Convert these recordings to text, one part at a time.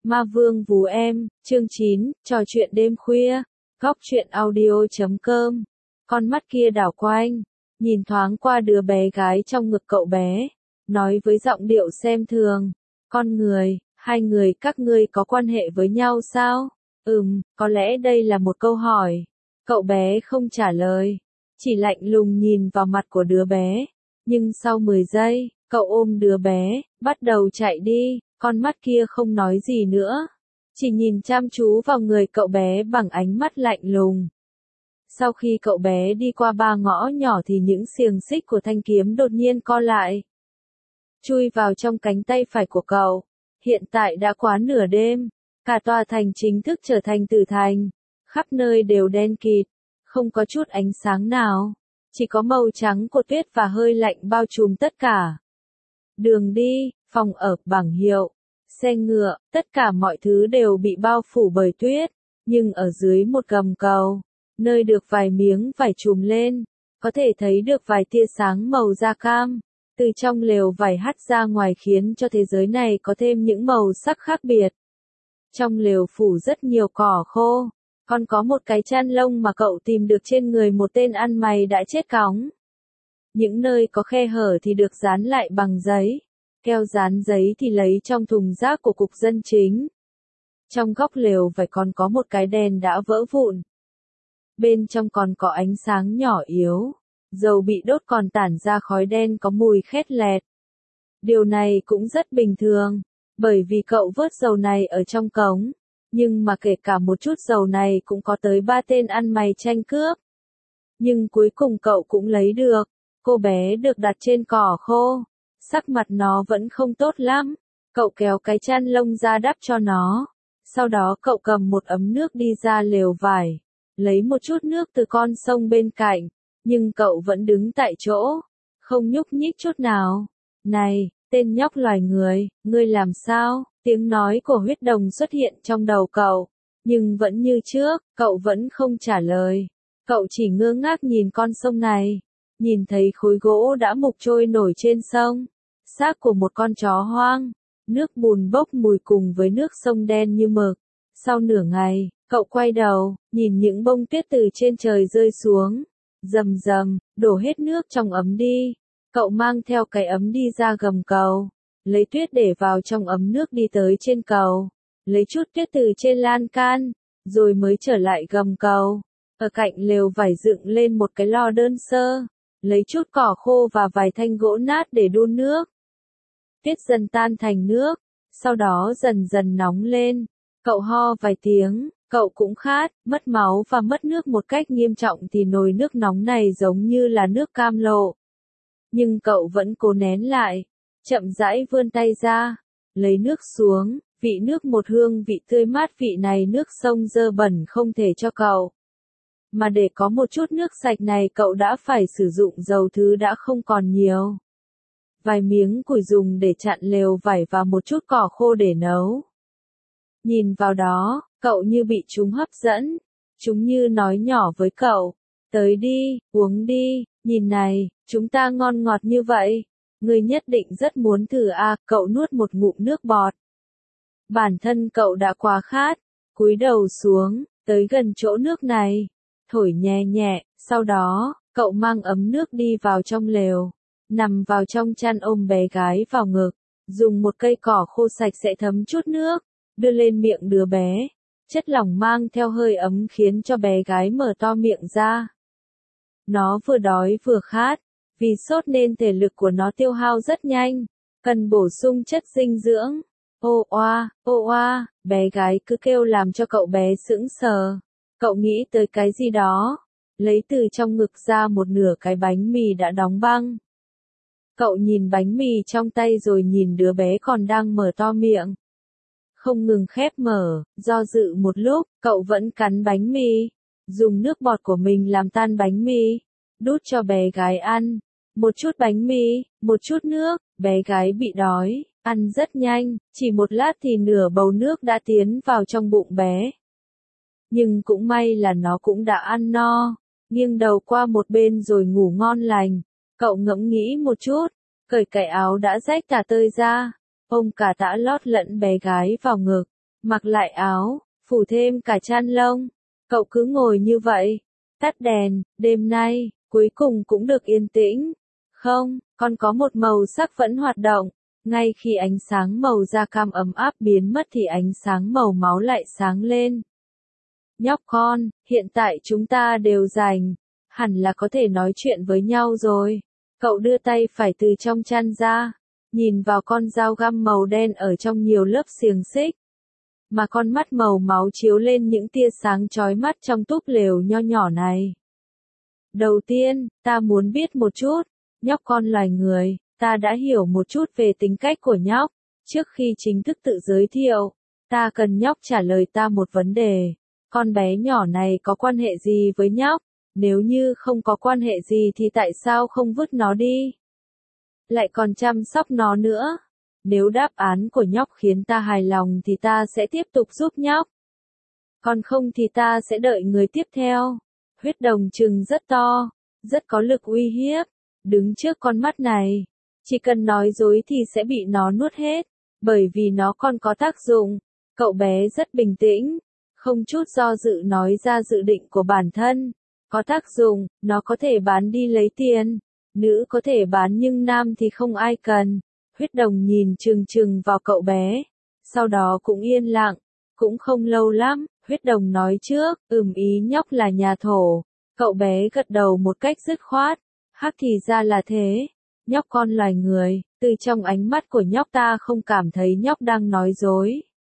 Ma Vương Vú Em, chương 9, trò chuyện đêm khuya, góc truyện audio.com. Con mắt kia đảo quanh, nhìn thoáng qua đứa bé gái trong ngực cậu bé, nói với giọng điệu xem thường, con người, hai người các ngươi có quan hệ với nhau sao? Có lẽ đây là một câu hỏi. Cậu bé không trả lời, chỉ lạnh lùng nhìn vào mặt của đứa bé, nhưng sau 10 giây, cậu ôm đứa bé, bắt đầu chạy đi. Con mắt kia không nói gì nữa, chỉ nhìn chăm chú vào người cậu bé bằng ánh mắt lạnh lùng. Sau khi cậu bé đi qua 3 ngõ nhỏ thì những xiềng xích của thanh kiếm đột nhiên co lại, chui vào trong cánh tay phải của cậu. Hiện tại đã quá nửa đêm, cả tòa thành chính thức trở thành tử thành, khắp nơi đều đen kịt, không có chút ánh sáng nào, chỉ có màu trắng của tuyết và hơi lạnh bao trùm tất cả. Đường đi, phòng ở, bảng hiệu, xe ngựa, tất cả mọi thứ đều bị bao phủ bởi tuyết, nhưng ở dưới một gầm cầu, nơi được vài miếng vải trùm lên, có thể thấy được vài tia sáng màu da cam, từ trong lều vải hắt ra ngoài khiến cho thế giới này có thêm những màu sắc khác biệt. Trong lều phủ rất nhiều cỏ khô, còn có một cái chăn lông mà cậu tìm được trên người một tên ăn mày đã chết cóng. Những nơi có khe hở thì được dán lại bằng giấy. Keo dán giấy thì lấy trong thùng rác của cục dân chính. Trong góc lều vải còn có một cái đèn đã vỡ vụn. Bên trong còn có ánh sáng nhỏ yếu. Dầu bị đốt còn tản ra khói đen có mùi khét lẹt. Điều này cũng rất bình thường, bởi vì cậu vớt dầu này ở trong cống. Nhưng mà kể cả một chút dầu này cũng có tới 3 tên ăn mày tranh cướp. Nhưng cuối cùng cậu cũng lấy được. Cô bé được đặt trên cỏ khô. Sắc mặt nó vẫn không tốt lắm, cậu kéo cái chăn lông ra đắp cho nó. Sau đó cậu cầm một ấm nước đi ra lều vải, lấy một chút nước từ con sông bên cạnh, nhưng cậu vẫn đứng tại chỗ, không nhúc nhích chút nào. Này, tên nhóc loài người, ngươi làm sao? Tiếng nói của huyết đồng xuất hiện trong đầu cậu, nhưng vẫn như trước, cậu vẫn không trả lời. Cậu chỉ ngơ ngác nhìn con sông này, nhìn thấy khối gỗ đã mục trôi nổi trên sông. Xác của một con chó hoang, nước bùn bốc mùi cùng với nước sông đen như mực. Sau nửa ngày, cậu quay đầu, nhìn những bông tuyết từ trên trời rơi xuống, rầm rầm, đổ hết nước trong ấm đi. Cậu mang theo cái ấm đi ra gầm cầu, lấy tuyết để vào trong ấm nước đi tới trên cầu, lấy chút tuyết từ trên lan can, rồi mới trở lại gầm cầu. Ở cạnh lều vải dựng lên một cái lò đơn sơ, lấy chút cỏ khô và vài thanh gỗ nát để đun nước. Tuyết dần tan thành nước, sau đó dần dần nóng lên. Cậu ho vài tiếng, cậu cũng khát, mất máu và mất nước một cách nghiêm trọng thì nồi nước nóng này giống như là nước cam lộ. Nhưng cậu vẫn cố nén lại, chậm rãi vươn tay ra, lấy nước xuống, vị nước một hương vị tươi mát, vị này nước sông dơ bẩn không thể cho cậu. Mà để có một chút nước sạch này cậu đã phải sử dụng dầu thứ đã không còn nhiều. Vài miếng củi dùng để chặn lều vải và một chút cỏ khô để nấu. Nhìn vào đó, cậu như bị chúng hấp dẫn. Chúng như nói nhỏ với cậu, tới đi, uống đi, nhìn này, chúng ta ngon ngọt như vậy. Ngươi nhất định rất muốn thử à, cậu nuốt một ngụm nước bọt. Bản thân cậu đã quá khát, cúi đầu xuống, tới gần chỗ nước này, thổi nhẹ nhẹ, sau đó, cậu mang ấm nước đi vào trong lều. Nằm vào trong chăn ôm bé gái vào ngực, dùng một cây cỏ khô sạch sẽ thấm chút nước, đưa lên miệng đứa bé. Chất lỏng mang theo hơi ấm khiến cho bé gái mở to miệng ra. Nó vừa đói vừa khát, vì sốt nên thể lực của nó tiêu hao rất nhanh, cần bổ sung chất dinh dưỡng. Ô oa, bé gái cứ kêu làm cho cậu bé sững sờ. Cậu nghĩ tới cái gì đó, lấy từ trong ngực ra một nửa cái bánh mì đã đóng băng. Cậu nhìn bánh mì trong tay rồi nhìn đứa bé còn đang mở to miệng. Không ngừng khép mở, do dự một lúc, cậu vẫn cắn bánh mì. Dùng nước bọt của mình làm tan bánh mì, đút cho bé gái ăn. Một chút bánh mì, một chút nước, bé gái bị đói, ăn rất nhanh, chỉ một lát thì nửa bầu nước đã tiến vào trong bụng bé. Nhưng cũng may là nó cũng đã ăn no, nghiêng đầu qua một bên rồi ngủ ngon lành. Cậu ngẫm nghĩ một chút, cởi cái áo đã rách tả tơi ra, ôm cả tã lót lẫn bé gái vào ngực, mặc lại áo, phủ thêm cả chăn lông. Cậu cứ ngồi như vậy, tắt đèn, đêm nay, cuối cùng cũng được yên tĩnh. Không, còn có một màu sắc vẫn hoạt động. Ngay khi ánh sáng màu da cam ấm áp biến mất thì ánh sáng màu máu lại sáng lên. Nhóc con, hiện tại chúng ta đều rảnh, hẳn là có thể nói chuyện với nhau rồi. Cậu đưa tay phải từ trong chăn ra, nhìn vào con dao găm màu đen ở trong nhiều lớp xiềng xích. Mà con mắt màu máu chiếu lên những tia sáng chói mắt trong túp lều nho nhỏ này. Đầu tiên, ta muốn biết một chút, nhóc con loài người, ta đã hiểu một chút về tính cách của nhóc. Trước khi chính thức tự giới thiệu, ta cần nhóc trả lời ta một vấn đề. Con bé nhỏ này có quan hệ gì với nhóc? Nếu như không có quan hệ gì thì tại sao không vứt nó đi? Lại còn chăm sóc nó nữa. Nếu đáp án của nhóc khiến ta hài lòng thì ta sẽ tiếp tục giúp nhóc. Còn không thì ta sẽ đợi người tiếp theo. Huyết đồng trừng rất to, rất có lực uy hiếp. Đứng trước con mắt này, chỉ cần nói dối thì sẽ bị nó nuốt hết. Bởi vì nó còn có tác dụng. Cậu bé rất bình tĩnh, không chút do dự nói ra dự định của bản thân. Có tác dụng, nó có thể bán đi lấy tiền. Nữ có thể bán nhưng nam thì không ai cần. Huyết đồng nhìn chừng chừng vào cậu bé. Sau đó cũng yên lặng. Cũng không lâu lắm, huyết đồng nói trước, ý nhóc là nhà thổ. Cậu bé gật đầu một cách dứt khoát. Hắc thì ra là thế. Nhóc con loài người, từ trong ánh mắt của nhóc ta không cảm thấy nhóc đang nói dối.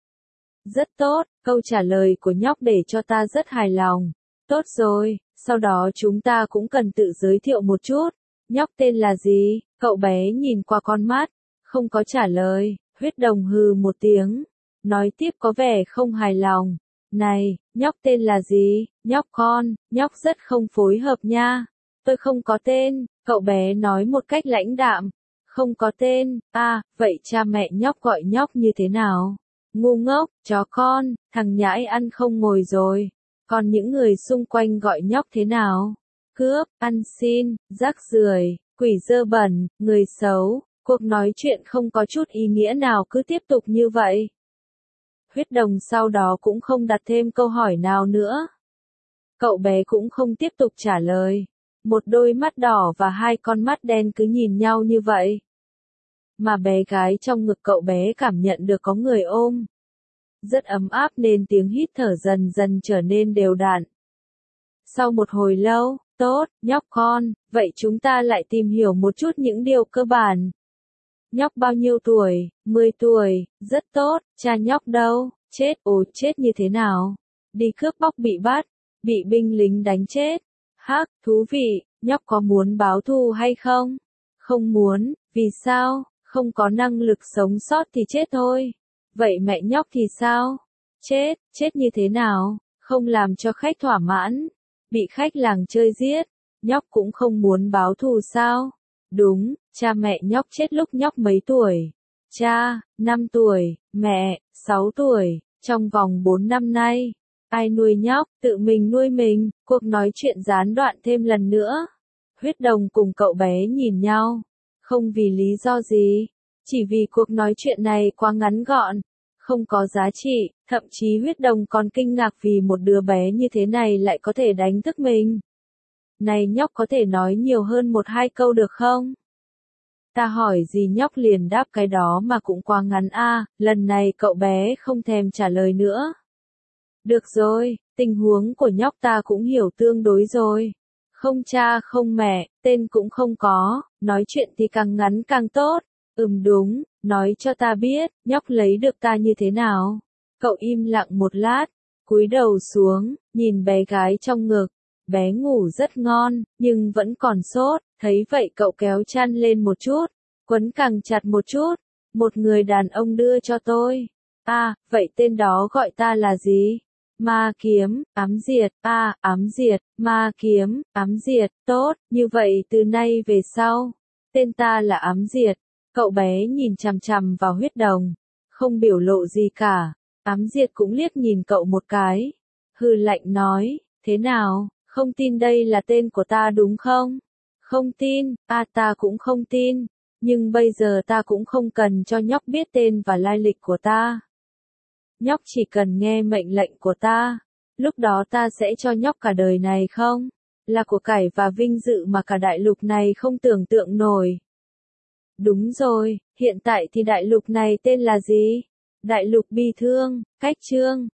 Rất tốt, câu trả lời của nhóc để cho ta rất hài lòng. Tốt rồi, sau đó chúng ta cũng cần tự giới thiệu một chút. Nhóc tên là gì? Cậu bé nhìn qua con mắt, không có trả lời. Huyết đồng hừ một tiếng, nói tiếp có vẻ không hài lòng. Này, nhóc tên là gì? Nhóc con, nhóc rất không phối hợp nha. Tôi không có tên, cậu bé nói một cách lãnh đạm. Không có tên, vậy cha mẹ nhóc gọi nhóc như thế nào? Ngu ngốc, chó con, thằng nhãi ăn không ngồi rồi. Còn những người xung quanh gọi nhóc thế nào? Cướp, ăn xin, rác rưởi, quỷ dơ bẩn, người xấu. Cuộc nói chuyện không có chút ý nghĩa nào cứ tiếp tục như vậy. Huyết đồng sau đó cũng không đặt thêm câu hỏi nào nữa. Cậu bé cũng không tiếp tục trả lời. Một đôi mắt đỏ và hai con mắt đen cứ nhìn nhau như vậy. Mà bé gái trong ngực cậu bé cảm nhận được có người ôm. Rất ấm áp nên tiếng hít thở dần dần trở nên đều đặn. Sau một hồi lâu, tốt, nhóc con, vậy chúng ta lại tìm hiểu một chút những điều cơ bản. Nhóc bao nhiêu tuổi? 10 tuổi, rất tốt, cha nhóc đâu? Chết, chết như thế nào? Đi cướp bóc bị bắt, bị binh lính đánh chết. Hắc, thú vị, nhóc có muốn báo thù hay không? Không muốn, vì sao? Không có năng lực sống sót thì chết thôi. Vậy mẹ nhóc thì sao? Chết, chết như thế nào? Không làm cho khách thỏa mãn. Bị khách làng chơi giết. Nhóc cũng không muốn báo thù sao? Đúng, cha mẹ nhóc chết lúc nhóc mấy tuổi? Cha, 5 tuổi, mẹ, 6 tuổi, trong vòng 4 năm nay. Ai nuôi nhóc, tự mình nuôi mình, cuộc nói chuyện gián đoạn thêm lần nữa. Huyết đồng cùng cậu bé nhìn nhau. Không vì lý do gì, chỉ vì cuộc nói chuyện này quá ngắn gọn, không có giá trị, thậm chí huyết đồng còn kinh ngạc vì một đứa bé như thế này lại có thể đánh thức mình. Này nhóc có thể nói nhiều hơn 1-2 câu được không? Ta hỏi gì nhóc liền đáp cái đó mà cũng quá ngắn lần này cậu bé không thèm trả lời nữa. Được rồi, tình huống của nhóc ta cũng hiểu tương đối rồi. Không cha không mẹ, tên cũng không có, nói chuyện thì càng ngắn càng tốt. Đúng, nói cho ta biết, nhóc lấy được ta như thế nào? Cậu im lặng một lát, cúi đầu xuống, nhìn bé gái trong ngực. Bé ngủ rất ngon, nhưng vẫn còn sốt, thấy vậy cậu kéo chăn lên một chút, quấn càng chặt một chút. Một người đàn ông đưa cho tôi. Vậy tên đó gọi ta là gì? Ma kiếm, ám diệt, ám diệt, ma kiếm, ám diệt, tốt, như vậy từ nay về sau, tên ta là ám diệt. Cậu bé nhìn chằm chằm vào huyết đồng, không biểu lộ gì cả. Ám diệt cũng liếc nhìn cậu một cái, hừ lạnh nói, thế nào, không tin đây là tên của ta đúng không? Không tin, ta cũng không tin, nhưng bây giờ ta cũng không cần cho nhóc biết tên và lai lịch của ta. Nhóc chỉ cần nghe mệnh lệnh của ta. Lúc đó ta sẽ cho nhóc cả đời này không? Là của cải và vinh dự mà cả đại lục này không tưởng tượng nổi. Đúng rồi, hiện tại thì đại lục này tên là gì? Đại lục bi thương, cách chương.